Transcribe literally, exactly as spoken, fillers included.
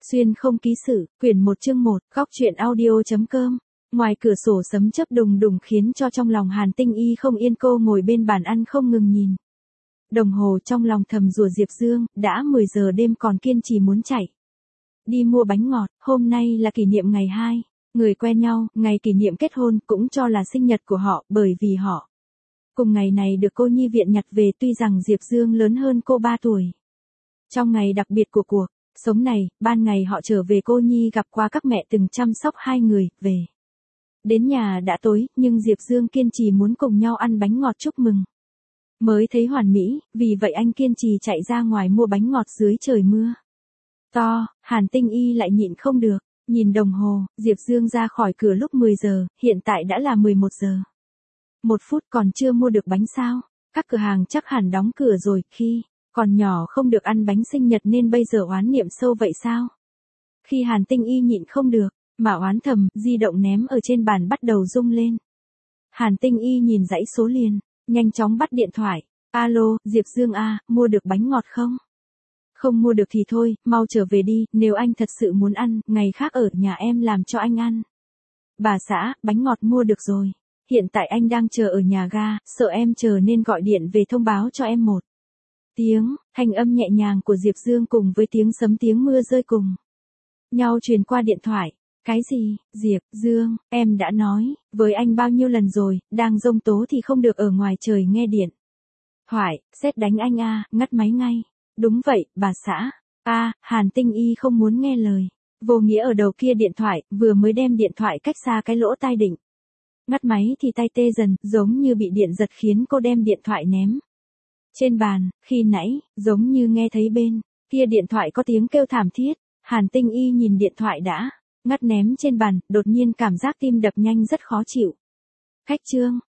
Xuyên không ký sự, quyển một chương một, góc truyện audio.com. Ngoài cửa sổ sấm chớp đùng đùng khiến cho trong lòng Hàn Tinh Y không yên, cô ngồi bên bàn ăn không ngừng nhìn đồng hồ, trong lòng thầm rủa Diệp Dương, đã mười giờ đêm còn kiên trì muốn chạy đi mua bánh ngọt. Hôm nay là kỷ niệm ngày hai người quen nhau, ngày kỷ niệm kết hôn, cũng cho là sinh nhật của họ, bởi vì họ cùng ngày này được cô nhi viện nhặt về, tuy rằng Diệp Dương lớn hơn cô ba tuổi. Trong ngày đặc biệt của cuộc sống này, ban ngày họ trở về cô nhi gặp qua các mẹ từng chăm sóc hai người, về đến nhà đã tối, nhưng Diệp Dương kiên trì muốn cùng nhau ăn bánh ngọt chúc mừng. Mới thấy hoàn mỹ, vì vậy anh kiên trì chạy ra ngoài mua bánh ngọt dưới trời mưa to. Hàn Tinh Y lại nhịn không được, nhìn đồng hồ, Diệp Dương ra khỏi cửa lúc mười giờ, hiện tại đã là mười một giờ. Một phút còn chưa mua được bánh sao? Các cửa hàng chắc hẳn đóng cửa rồi, khi còn nhỏ không được ăn bánh sinh nhật nên bây giờ oán niệm sâu vậy sao? Khi Hàn Tinh Y nhịn không được mà oán thầm, di động ném ở trên bàn bắt đầu rung lên. Hàn Tinh Y nhìn dãy số liền, nhanh chóng bắt điện thoại. Alo, Diệp Dương à, mua được bánh ngọt không? Không mua được thì thôi, mau trở về đi, nếu anh thật sự muốn ăn, ngày khác ở nhà em làm cho anh ăn. Bà xã, bánh ngọt mua được rồi. Hiện tại anh đang chờ ở nhà ga, sợ em chờ nên gọi điện về thông báo cho em một tiếng. Thanh âm nhẹ nhàng của Diệp Dương cùng với tiếng sấm tiếng mưa rơi cùng nhau truyền qua điện thoại. Cái gì, Diệp Dương, em đã nói với anh bao nhiêu lần rồi, đang giông tố thì không được ở ngoài trời nghe điện thoại, sét đánh anh a. Ngắt máy ngay. Đúng vậy, bà xã. A, Hàn Tinh Y không muốn nghe lời vô nghĩa ở đầu kia điện thoại, vừa mới đem điện thoại cách xa cái lỗ tai định ngắt máy thì tay tê dần, giống như bị điện giật khiến cô đem điện thoại ném trên bàn. Khi nãy, giống như nghe thấy bên kia điện thoại có tiếng kêu thảm thiết. Hàn Tinh Y nhìn điện thoại đã ngắt ném trên bàn, đột nhiên cảm giác tim đập nhanh rất khó chịu. Cách chương